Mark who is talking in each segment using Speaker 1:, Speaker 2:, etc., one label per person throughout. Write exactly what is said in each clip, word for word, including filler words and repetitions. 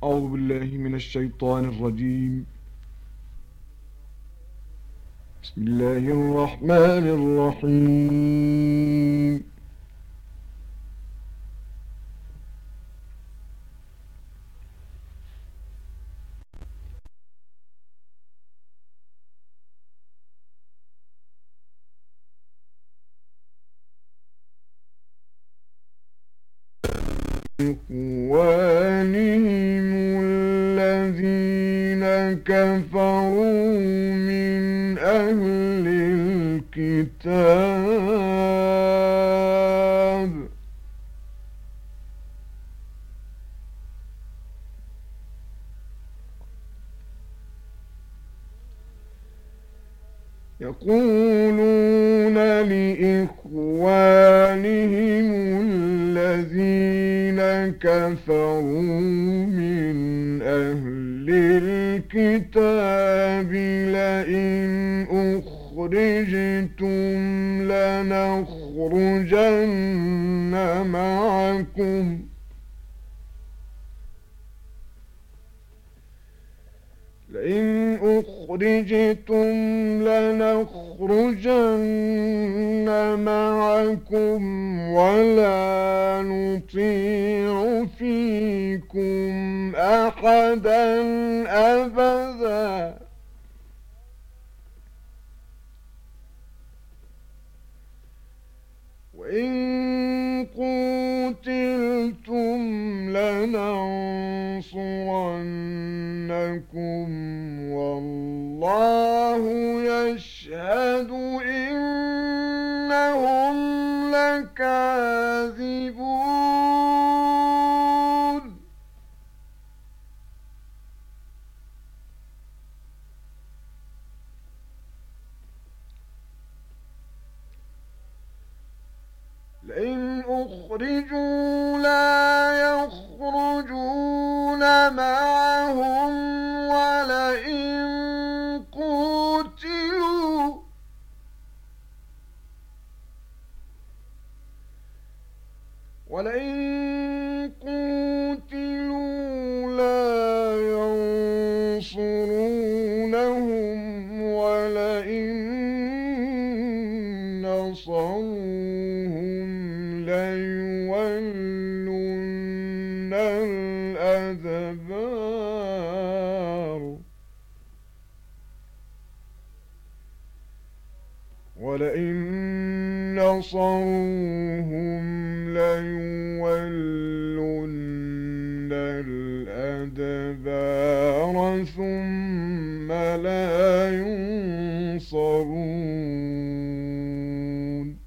Speaker 1: أعوذ بالله من الشيطان الرجيم. بسم الله الرحمن الرحيم. إخوانهم الذين كفروا من أهل الكتاب يقولون لإخوانهم الذين كفروا من أهل الكتاب لئن أخرجتم لنخرجن معكم لئن أخرجتم لنخرجن معكم ولا نطيع فيكم أحدا أبدا وإن قوتلتم لننصرنكم والله يشهد إنهم لكاذبون لئن أخرجوا لا يخرجون معهم ولئن قوتلوا ولئن قوتلوا لا ينصرونهم ولئن نصروهم ليولن الأدبار ولئن نصروهم ليولن الأدبار ثم لا ينصرون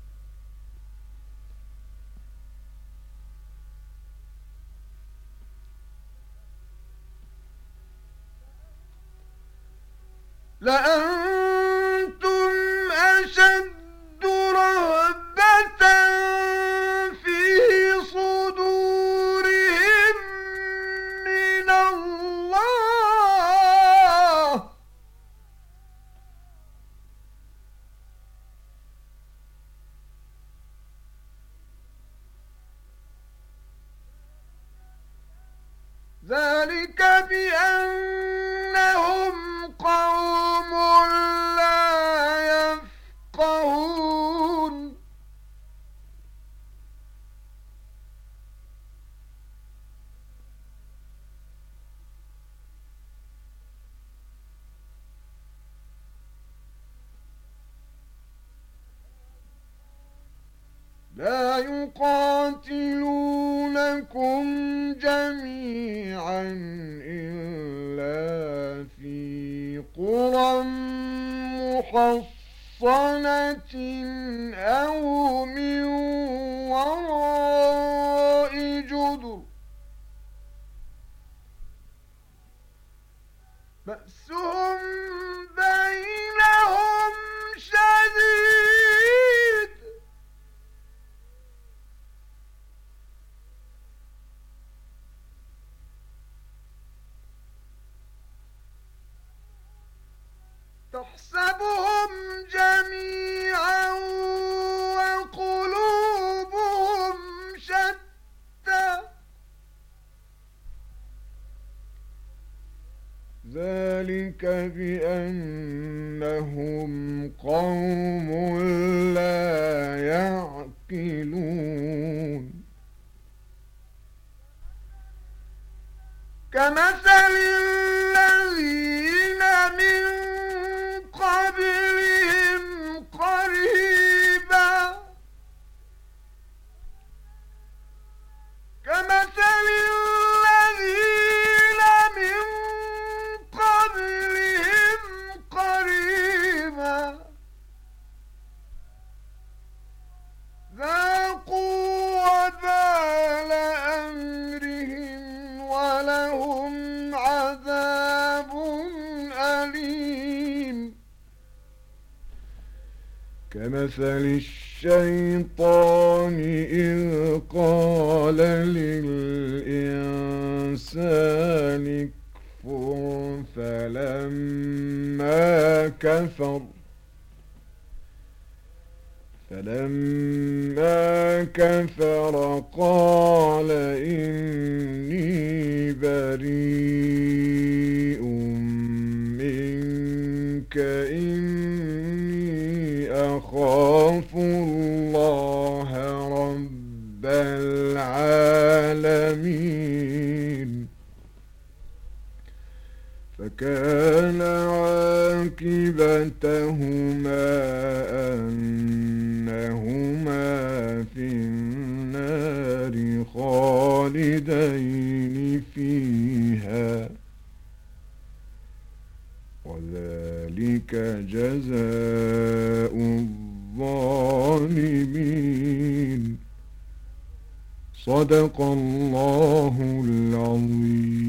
Speaker 1: لأنتم أشد رهبة في صدورهم من الله ذلك بأنهم قوم لا يفقهون لا يقاتلونكم جميعا إلا في قرى محصنة أو من وراء جدر بأسهم بينهم شديد تحسبهم جميعا وقلوبهم شتى ذلك بأنهم قوم لا يعقلون كمثل الذين من قبلهم قريبا كمثل الذين من قبلهم قريبا ذاقوا وبال أمرهم ولهم عذاب أليم كمثل الشيطان إذ قال للإنسان اكفر فلما كفر فلما كفر قال إني بريء منك إني أخاف الله رب العالمين فكان عاقبتهما أنهما في النار خالدين فيها وذلك جزاء الظالمين صدق الله العظيم.